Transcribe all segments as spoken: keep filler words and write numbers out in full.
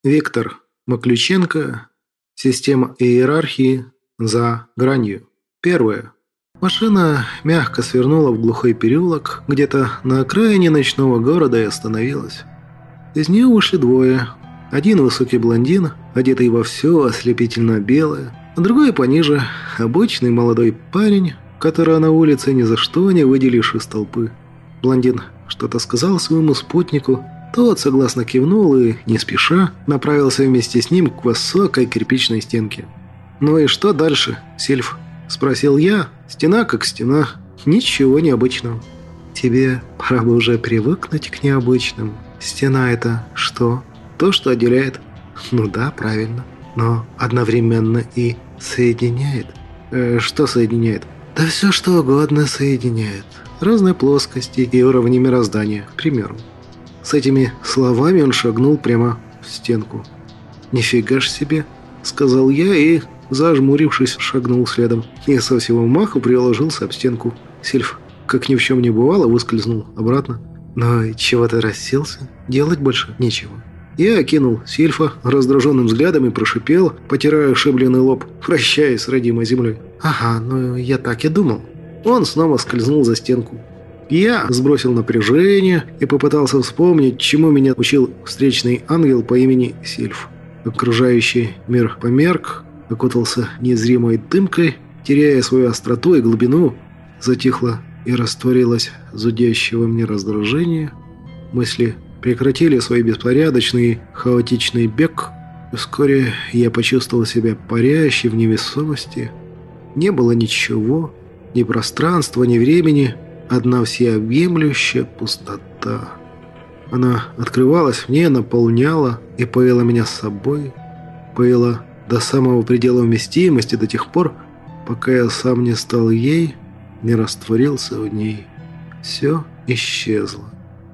Виктор Маключенко. Система иерархии за гранью. Первое. Машина мягко свернула в глухой переулок, где-то на окраине ночного города, и остановилась. Из нее вышли двое. Один высокий блондин, одетый во все ослепительно белое, а другой пониже, обычный молодой парень, которого на улице ни за что не выделишь из толпы. Блондин что-то сказал своему спутнику, тот согласно кивнул и, не спеша, направился вместе с ним к высокой кирпичной стенке. «Ну и что дальше, Сильф?» – спросил я. «Стена как стена, ничего необычного». «Тебе пора бы уже привыкнуть к необычному. Стена – это что?» «То, что отделяет». «Ну да, правильно. Но одновременно и соединяет». Э, «Что соединяет?» «Да все что угодно соединяет. Разные плоскости и уровни мироздания, к примеру». С этими словами он шагнул прямо в стенку. «Нифига ж себе», — сказал я и, зажмурившись, шагнул следом. И со всего маху приложился об стенку. Сильф, как ни в чем не бывало, выскользнул обратно. «Ну и чего ты расселся? Делать больше нечего». Я окинул Сильфа раздраженным взглядом и прошипел, потирая ушибленный лоб, прощаясь с родимой землей. «Ага, ну я так и думал». Он снова скользнул за стенку. Я сбросил напряжение и попытался вспомнить, чему меня учил встречный ангел по имени Сильф. Окружающий мир померк, окутался незримой дымкой, теряя свою остроту и глубину, затихло и растворилось зудящего мне раздражение. Мысли прекратили свой беспорядочный, хаотичный бег, и вскоре я почувствовал себя парящей в невесомости. Не было ничего, ни пространства, ни времени, одна всеобъемлющая пустота. Она открывалась мне, наполняла и поила меня с собой, поила до самого предела вместимости, до тех пор, пока я сам не стал ей, не растворился в ней. Все исчезло.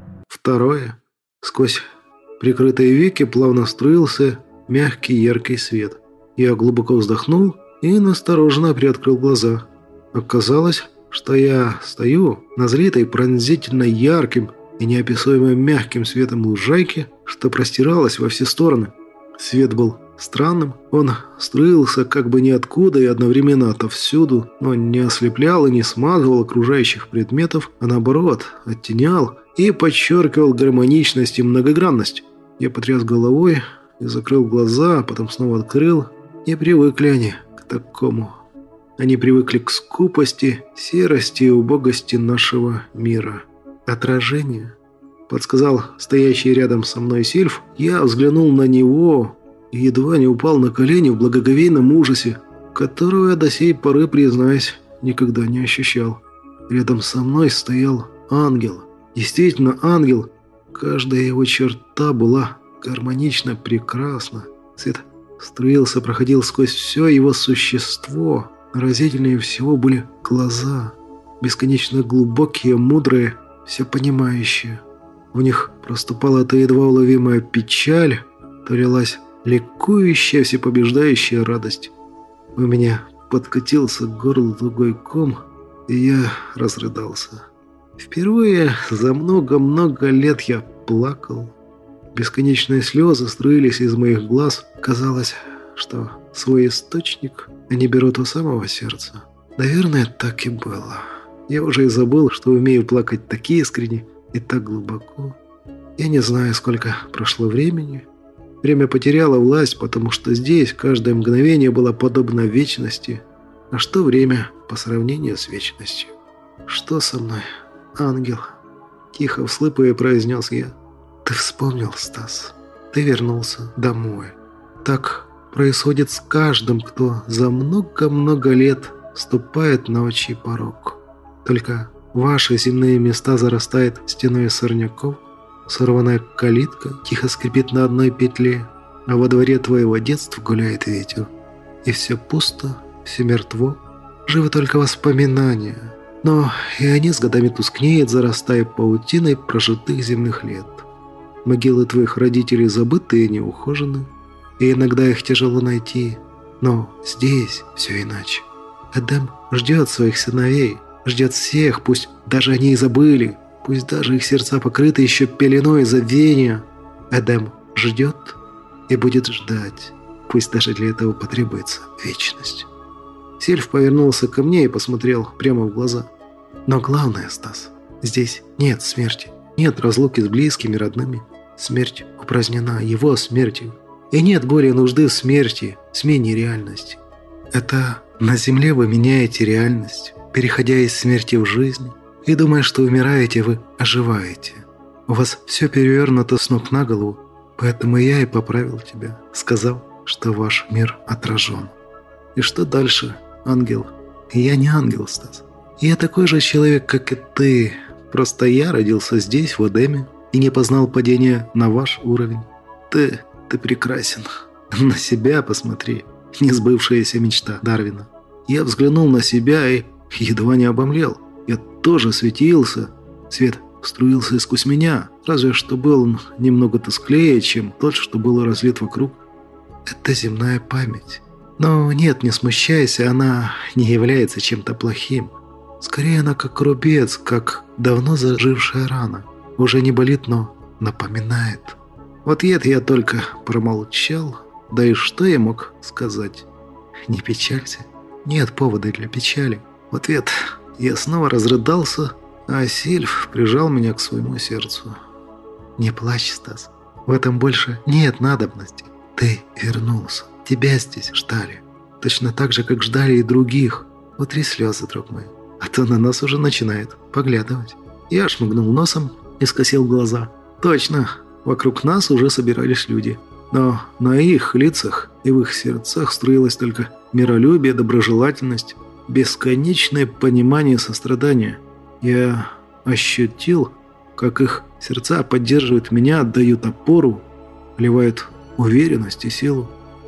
Второе. Сквозь прикрытые веки плавно струился мягкий яркий свет. Я глубоко вздохнул и настороженно приоткрыл глаза. Оказалось, что я стою на залитой пронзительно ярким и неописуемо мягким светом лужайки, что простиралась во все стороны. Свет был странным, он струился как бы ниоткуда и одновременно отовсюду, но не ослеплял и не смазывал окружающих предметов, а наоборот, оттенял и подчеркивал гармоничность и многогранность. Я потряс головой и закрыл глаза, а потом снова открыл. Не привыкли они к такому. Они привыкли к скупости, серости и убогости нашего мира. «Отражение», — подсказал стоящий рядом со мной Сильф. Я взглянул на него и едва не упал на колени в благоговейном ужасе, которого я до сей поры, признаюсь, никогда не ощущал. Рядом со мной стоял ангел. Действительно ангел. Каждая его черта была гармонично прекрасна. Свет струился, проходил сквозь все его существо. Разительнее всего были глаза, бесконечно глубокие, мудрые, все понимающие. В них проступала то едва уловимая печаль, то лилась ликующая, всепобеждающая радость. У меня подкатился к горлу тугой ком, и я разрыдался. Впервые за много-много лет я плакал. Бесконечные слезы струились из моих глаз. Казалось, что свой источник они берут у самого сердца. Наверное, так и было. Я уже и забыл, что умею плакать так искренне и так глубоко. Я не знаю, сколько прошло времени. Время потеряло власть, потому что здесь каждое мгновение было подобно вечности. А что время по сравнению с вечностью? «Что со мной, ангел?» Тихо вслыпая произнес я. «Ты вспомнил, Стас. Ты вернулся домой. Так происходит с каждым, кто за много-много лет ступает на отчий порог. Только ваши земные места зарастает стеной сорняков, сорванная калитка тихо скрипит на одной петле, а во дворе твоего детства гуляет ветер. И все пусто, все мертво, живы только воспоминания, но и они с годами тускнеют, зарастая паутиной прожитых земных лет. Могилы твоих родителей забыты и неухожены, и иногда их тяжело найти. Но здесь все иначе. Эдем ждет своих сыновей, ждет всех, пусть даже они и забыли, пусть даже их сердца покрыты еще пеленой забвения. Эдем ждет, и будет ждать. Пусть даже для этого потребуется вечность. Сильф повернулся ко мне и посмотрел прямо в глаза. Но главное, Стас, здесь нет смерти. Нет разлуки с близкими, родными. Смерть упразднена его смертью. И нет более нужды в смерти, смене реальности. Это на земле вы меняете реальность, переходя из смерти в жизнь. И думая, что умираете, вы оживаете. У вас все перевернуто с ног на голову, поэтому я и поправил тебя, сказав, что ваш мир отражен. И что дальше, ангел? Я не ангел, Стас. Я такой же человек, как и ты. Просто я родился здесь, в Эдеме, и не познал падения на ваш уровень. Ты, ты прекрасен. На себя посмотри. Несбывшаяся мечта Дарвина. Я взглянул на себя и едва не обомлел. Я тоже светился. Свет струился сквозь меня, разве что был он немного тусклее, чем тот, что был разлит вокруг. Это земная память. Но нет, не смущайся, она не является чем-то плохим. Скорее она как рубец, как давно зажившая рана. Уже не болит, но напоминает. В ответ я только промолчал. Да и что я мог сказать? Не печалься. Нет повода для печали. В ответ я снова разрыдался, а Сильф прижал меня к своему сердцу. Не плачь, Стас. В этом больше нет надобности. Ты вернулся. Тебя здесь ждали. Точно так же, как ждали и других. Утри слезы, друг мой. А то на нас уже начинает поглядывать. Я шмыгнул носом и скосил глаза. Точно, вокруг нас уже собирались люди. Но на их лицах и в их сердцах струилось только миролюбие, доброжелательность, бесконечное понимание сострадания. Я ощутил, как их сердца поддерживают меня, отдают опору, вливают уверенность и силу.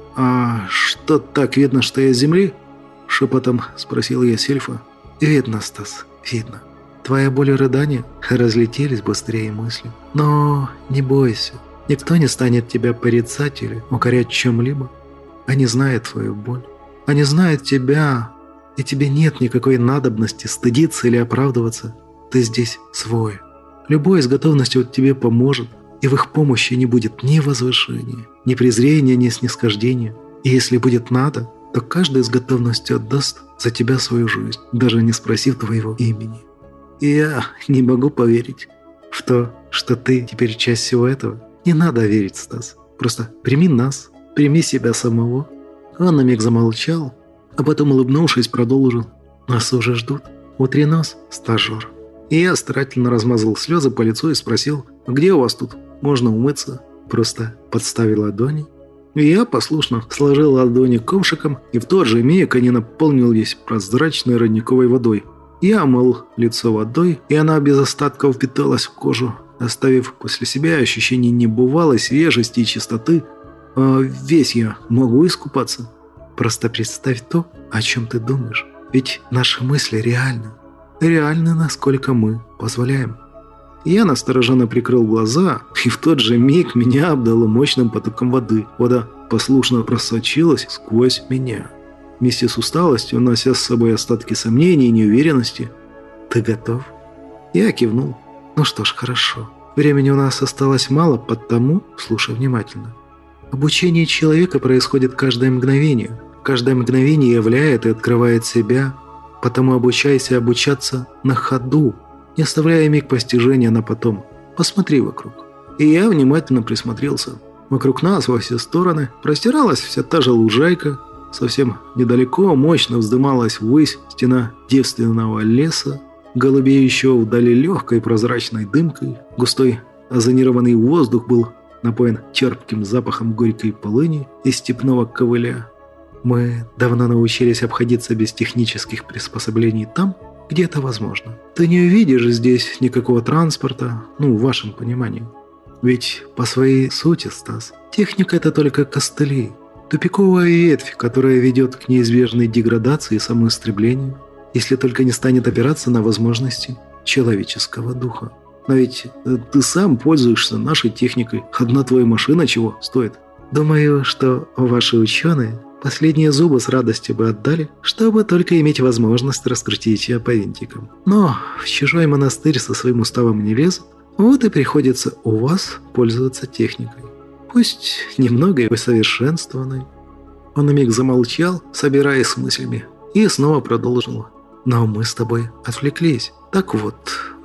«А что, так видно, что я с земли?» — шепотом спросил я Сильфа. «Видно, Стас, видно. Твоя боль и рыдания разлетелись быстрее мысли. Но не бойся, никто не станет тебя порицать или укорять чем-либо. Они знают твою боль, они знают тебя, и тебе нет никакой надобности стыдиться или оправдываться. Ты здесь свой. Любой с готовностью тебе поможет, и в их помощи не будет ни возвышения, ни презрения, ни снисхождения. И если будет надо, то каждый с готовностью отдаст за тебя свою жизнь, даже не спросив твоего имени. И я не могу поверить в то, что ты теперь часть всего этого. Не надо верить, Стас. Просто прими нас, прими себя самого». Он на миг замолчал, а потом, улыбнувшись, продолжил. «Нас уже ждут. Утри нос, стажер». И я старательно размазал слезы по лицу и спросил: «Где у вас тут можно умыться?» Просто подставил ладони. И я послушно сложил ладони ковшиком, и в тот же миг они наполнились прозрачной родниковой водой. Я омыл лицо водой, и она без остатков впиталась в кожу, оставив после себя ощущение небывалой свежести и чистоты. А весь я могу искупаться. Просто представь то, о чем ты думаешь. Ведь наши мысли реальны. Реальны, насколько мы позволяем. Я настороженно прикрыл глаза, и в тот же миг меня обдало мощным потоком воды. Вода послушно просочилась сквозь меня, вместе с усталостью, унося с собой остатки сомнений и неуверенности. «Ты готов?» Я кивнул. «Ну что ж, хорошо. Времени у нас осталось мало, потому слушай внимательно. Обучение человека происходит каждое мгновение. Каждое мгновение являет и открывает себя, потому обучайся обучаться на ходу, не оставляя миг постижения на потом. Посмотри вокруг». И я внимательно присмотрелся. Вокруг нас во все стороны простиралась вся та же лужайка. Совсем недалеко мощно вздымалась ввысь стена девственного леса, голубеющего вдали легкой прозрачной дымкой. Густой озонированный воздух был напоен терпким запахом горькой полыни и степного ковыля. Мы давно научились обходиться без технических приспособлений там, где это возможно. Ты не увидишь здесь никакого транспорта, ну, в вашем понимании. Ведь по своей сути, Стас, техника – это только костыли, тупиковая ветвь, которая ведет к неизбежной деградации и самоистреблению, если только не станет опираться на возможности человеческого духа. Но ведь ты сам пользуешься нашей техникой. Одна твоя машина чего стоит? Думаю, что ваши ученые последние зубы с радостью бы отдали, чтобы только иметь возможность раскрутить ее по винтикам. Но в чужой монастырь со своим уставом не лезут, вот и приходится у вас пользоваться техникой. пусть немного и усовершенствованной». Он на миг замолчал, собираясь с мыслями, и снова продолжил. «Но мы с тобой отвлеклись. Так вот,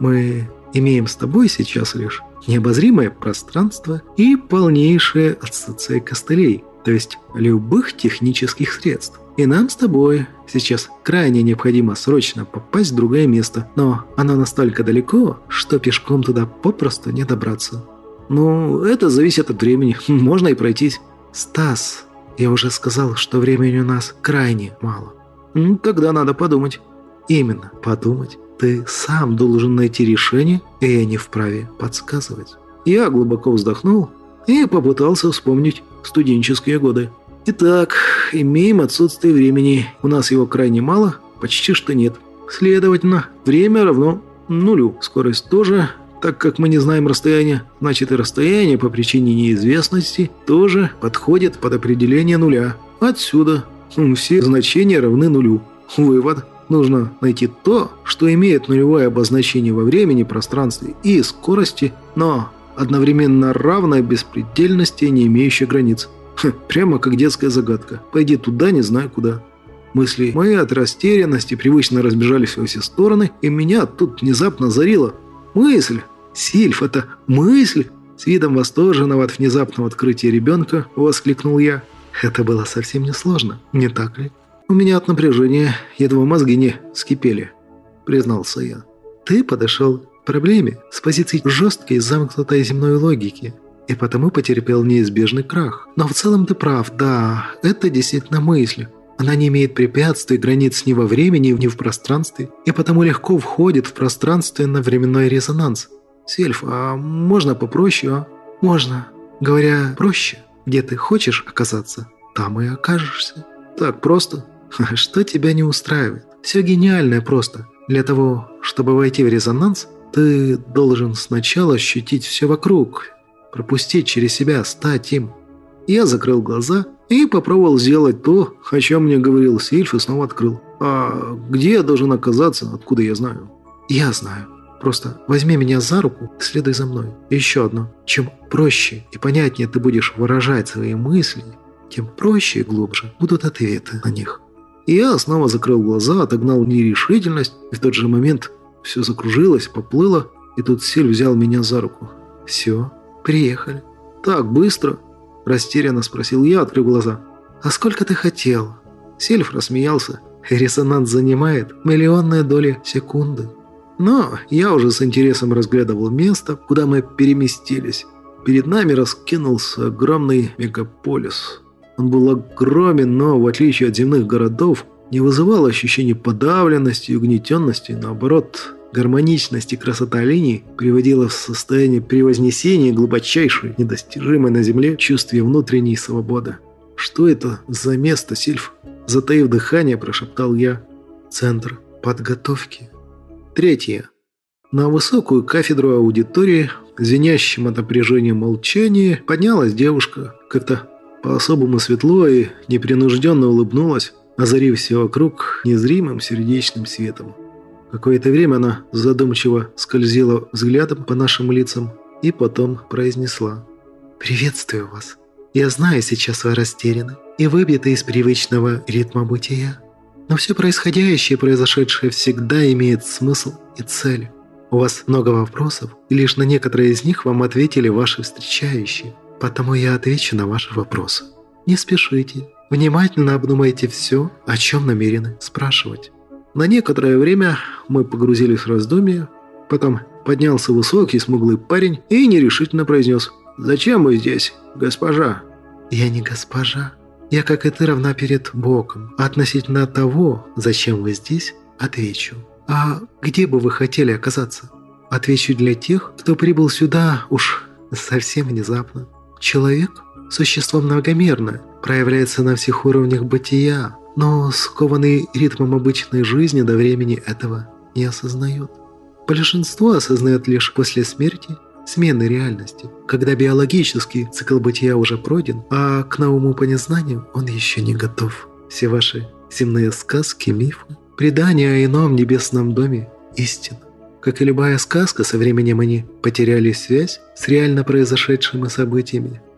мы имеем с тобой сейчас лишь необозримое пространство и полнейшее отсутствие костылей, то есть любых технических средств. И нам с тобой сейчас крайне необходимо срочно попасть в другое место, но оно настолько далеко, что пешком туда попросту не добраться». «Ну, это зависит от времени, можно и пройтись». «Стас, я уже сказал, что времени у нас крайне мало». «Ну, тогда надо подумать». «Именно, подумать. Ты сам должен найти решение, и я не вправе подсказывать». Я глубоко вздохнул и попытался вспомнить студенческие годы. «Итак, имеем отсутствие времени. У нас его крайне мало, почти что нет. Следовательно, время равно нулю. Скорость тоже, так как мы не знаем расстояние. Значит, и расстояние по причине неизвестности тоже подходит под определение нуля. Отсюда все значения равны нулю. Вывод. Нужно найти то, что имеет нулевое обозначение во времени, пространстве и скорости, но одновременно равное беспредельности, не имеющее границ. Хм, прямо как детская загадка. Пойди туда, не знаю куда». Мысли мои от растерянности привычно разбежались во все стороны, и меня тут внезапно озарило. «Мысль! Сильф, это мысль!» С видом восторженного от внезапного открытия ребенка воскликнул я. «Это было совсем несложно, не так ли?» «У меня от напряжения едва мозги не вскипели», — признался я. «Ты подошел к проблеме с позиции жесткой замкнутой земной логики, и потому потерпел неизбежный крах. Но в целом ты прав, да, это действительно мысль. Она не имеет препятствий, границ ни во времени, ни в пространстве, и потому легко входит в пространственно-временной резонанс. Сильф, а можно попроще, а?» «Можно. Говоря проще, где ты хочешь оказаться, там и окажешься». «Так просто?» «Что тебя не устраивает? Все гениальное просто. Для того, чтобы войти в резонанс, ты должен сначала ощутить все вокруг, пропустить через себя, стать им». Я закрыл глаза и попробовал сделать то, о чем мне говорил Сильф, и снова открыл. «А где я должен оказаться? Откуда я знаю?» «Я знаю. Просто возьми меня за руку и следуй за мной. И еще одно. Чем проще и понятнее ты будешь выражать свои мысли, тем проще и глубже будут ответы на них». И я снова закрыл глаза, отогнал нерешительность, и в тот же момент все закружилось, поплыло, и тут Сильф взял меня за руку. «Все, приехали». «Так быстро?» – растерянно спросил я, открыв глаза. «А сколько ты хотел?» Сильф рассмеялся. «Резонанс занимает миллионные доли секунды». Но я уже с интересом разглядывал место, куда мы переместились. Перед нами раскинулся огромный мегаполис. Он был огромен, но, в отличие от земных городов, не вызывал ощущения подавленности и угнетенности. Наоборот, гармоничность и красота линий приводила в состояние превознесения глубочайшей, недостижимой на земле чувстве внутренней свободы. «Что это за место, Сильф?» Затаив дыхание, прошептал я. «Центр подготовки». Третье. На высокую кафедру аудитории, звенящим от напряжения молчания, поднялась девушка. Как-то по-особому светло и непринужденно улыбнулась, озарив все вокруг незримым сердечным светом. Какое-то время она задумчиво скользила взглядом по нашим лицам и потом произнесла: «Приветствую вас. Я знаю, сейчас вы растеряны и выбиты из привычного ритма бытия. Но все происходящее и произошедшее всегда имеет смысл и цель. У вас много вопросов, и лишь на некоторые из них вам ответили ваши встречающие. Потому я отвечу на ваши вопросы. Не спешите. Внимательно обдумайте все, о чем намерены спрашивать». На некоторое время мы погрузились в раздумья. Потом поднялся высокий смуглый парень и нерешительно произнес: «Зачем мы здесь, госпожа?» «Я не госпожа. Я, как и ты, равна перед Богом. А относительно того, зачем вы здесь, отвечу. А где бы вы хотели оказаться? Отвечу для тех, кто прибыл сюда уж совсем внезапно. Человек – существо многомерное, проявляется на всех уровнях бытия, но скованный ритмом обычной жизни до времени этого не осознает. Большинство осознает лишь после смерти смены реальности, когда биологический цикл бытия уже пройден, а к новому познанию он еще не готов. Все ваши земные сказки, мифы, предания о ином небесном доме – истина. Как и любая сказка, со временем они потеряли связь с реально произошедшими событиями.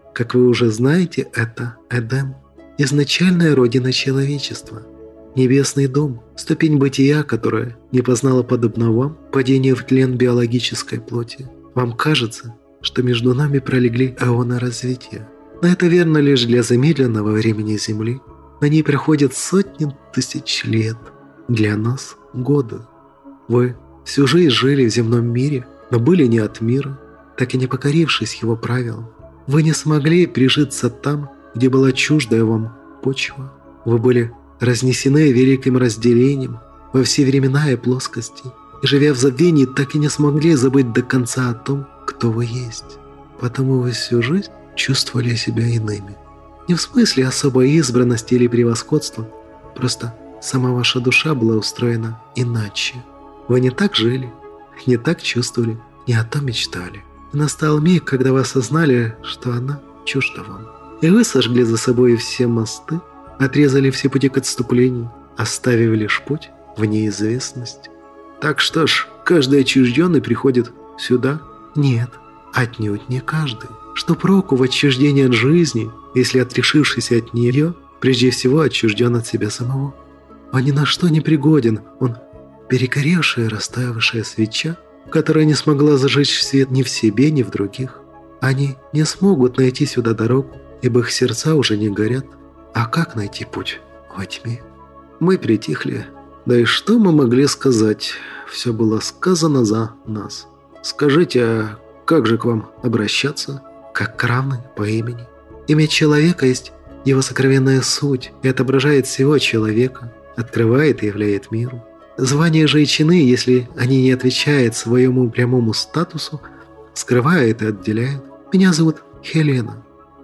Как вы уже знаете, это Эдем, изначальная родина человечества, небесный дом, ступень бытия, которая не познала подобно вам падение в тлен биологической плоти. Вам кажется, что между нами пролегли эоны развития. Но это верно лишь для замедленного времени Земли. На ней проходят сотни тысяч лет. Для нас – годы. Вы всю жизнь жили в земном мире, но были не от мира, так и не покорившись его правилам. Вы не смогли прижиться там, где была чуждая вам почва. Вы были разнесены великим разделением во все времена и плоскости, и, живя в забвении, так и не смогли забыть до конца о том, кто вы есть. Потому вы всю жизнь чувствовали себя иными. Не в смысле особой избранности или превосходства, просто сама ваша душа была устроена иначе. Вы не так жили, не так чувствовали, не о том мечтали. И настал миг, когда вы осознали, что она чужда вам. И вы сожгли за собой все мосты, отрезали все пути к отступлению, оставив лишь путь в неизвестность. Так что ж, каждый отчужденный приходит сюда? Нет, отнюдь не каждый. Что проку в отчуждении от жизни, если, отрешившись от нее, прежде всего отчужден от себя самого? Он ни на что не пригоден, он перегоревшая и растаявшая свеча, которая не смогла зажечь свет ни в себе, ни в других. Они не смогут найти сюда дорогу, ибо их сердца уже не горят. А как найти путь во тьме? Мы притихли. Да и что мы могли сказать? Все было сказано за нас. Скажите, а как же к вам обращаться? Как к равным по имени. Имя человека есть его сокровенная суть и отображает всего человека, открывает и являет миру. Звания же и чины, если они не отвечают своему прямому статусу, скрывают и отделяют. Меня зовут Хелена.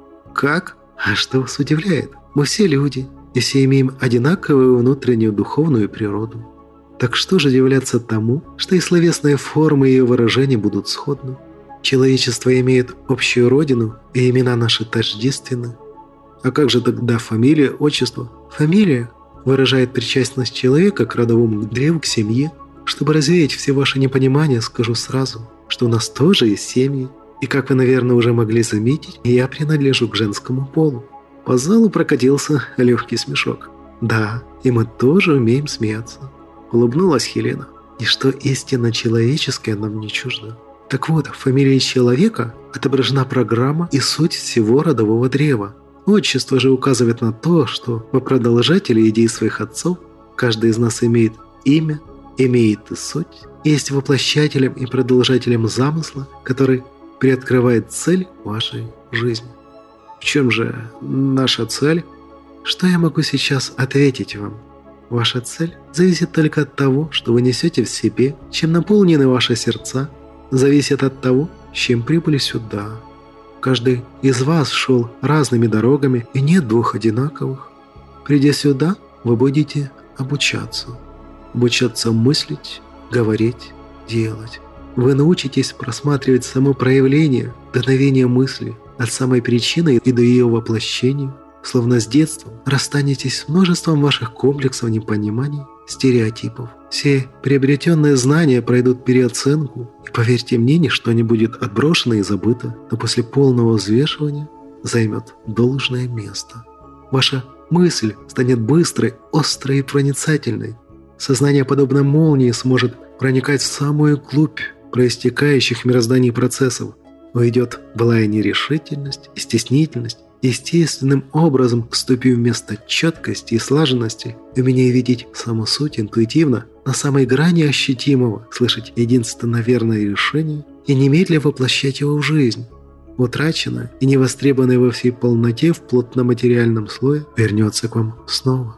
Как? А что вас удивляет? Мы все люди, и все имеем одинаковую внутреннюю духовную природу. Так что же удивляться тому, что и словесные формы ее выражения будут сходны? Человечество имеет общую родину, и имена наши тождественны. А как же тогда фамилия, отчество? Фамилия выражает причастность человека к родовому древу, к семье. Чтобы развеять все ваши непонимания, скажу сразу, что у нас тоже есть семьи. И как вы, наверное, уже могли заметить, я принадлежу к женскому полу. По залу прокатился легкий смешок. Да, и мы тоже умеем смеяться. Улыбнулась Хелена. Ничто истинно человеческое нам не чуждо. Так вот, в фамилии человека отображена программа и суть всего родового древа. Отчество же указывает на то, что мы продолжатели идей своих отцов. Каждый из нас имеет имя, имеет и суть, есть воплощателем и продолжателем замысла, который приоткрывает цель вашей жизни. В чем же наша цель? Что я могу сейчас ответить вам? Ваша цель зависит только от того, что вы несете в себе, чем наполнены ваши сердца, зависит от того, с чем прибыли сюда. Каждый из вас шел разными дорогами, и нет двух одинаковых. Придя сюда, вы будете обучаться. Обучаться мыслить, говорить, делать. Вы научитесь просматривать само проявление, дуновение мысли, от самой причины и до ее воплощения. Словно с детства расстанетесь с множеством ваших комплексов непониманий, стереотипов. Все приобретенные знания пройдут переоценку, и, поверьте мне, ничто не будет отброшено и забыто, но после полного взвешивания займет должное место. Ваша мысль станет быстрой, острой и проницательной. Сознание, подобно молнии, сможет проникать в самую глубь проистекающих в мироздании процессов. Уйдет былая нерешительность и стеснительность, естественным образом вступив вместо четкости и слаженности, умение видеть саму суть интуитивно, на самой грани ощутимого, слышать единственно верное решение и немедля воплощать его в жизнь. Утраченное и невостребованное во всей полноте в плотно-материальном слое вернется к вам снова.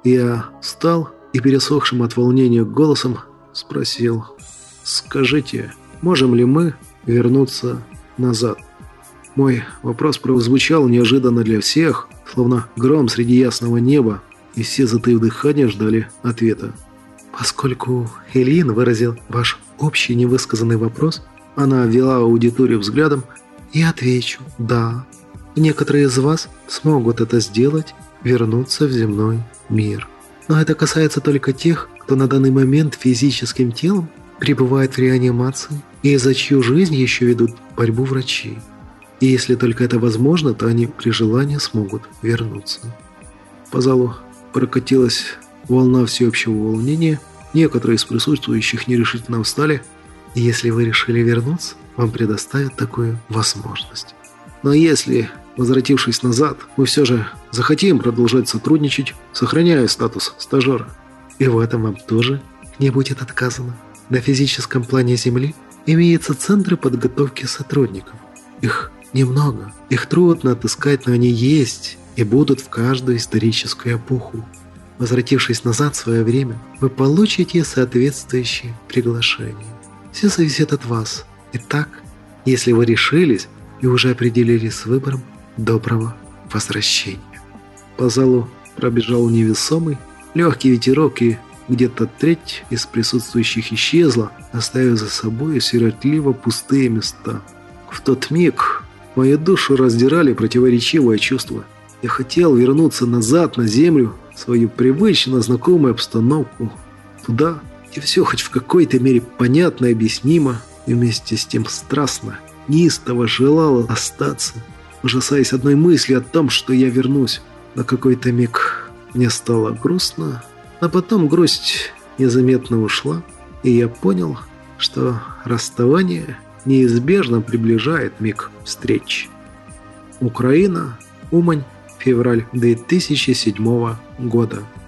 Я встал и пересохшим от волнения голосом спросил: «Скажите, можем ли мы вернуться назад?» Мой вопрос прозвучал неожиданно для всех, словно гром среди ясного неба, и все, затаив дыхание, ждали ответа. Поскольку Элин выразил ваш общий невысказанный вопрос, она ввела аудиторию взглядом, и отвечу «да». Некоторые из вас смогут это сделать, вернуться в земной мир. Но это касается только тех, кто на данный момент физическим телом пребывает в реанимации и за чью жизнь еще ведут борьбу врачи. И если только это возможно, то они при желании смогут вернуться. По залу прокатилась волна всеобщего волнения. Некоторые из присутствующих нерешительно встали. И если вы решили вернуться, вам предоставят такую возможность. Но если, возвратившись назад, мы все же захотим продолжать сотрудничать, сохраняя статус стажера, и в этом вам тоже не будет отказано. На физическом плане Земли имеются центры подготовки сотрудников. Их немного, их трудно отыскать, но они есть и будут в каждую историческую эпоху. Возвратившись назад в свое время, вы получите соответствующие приглашения. Все зависит от вас. Итак, если вы решились и уже определились с выбором, доброго возвращения. По залу пробежал невесомый, легкий ветерок, и где-то треть из присутствующих исчезла, оставив за собой сиротливо пустые места. В тот миг мою душу раздирали противоречивые чувства. Я хотел вернуться назад на землю, в свою привычно знакомую обстановку, туда, где все хоть в какой-то мере понятно и объяснимо, и вместе с тем страстно, неистово желала остаться, ужасаясь одной мысли о том, что я вернусь. На какой-то миг мне стало грустно, а потом грусть незаметно ушла, и я понял, что расставание неизбежно приближает миг встречи. Украина, Умань, февраль две тысячи седьмого года.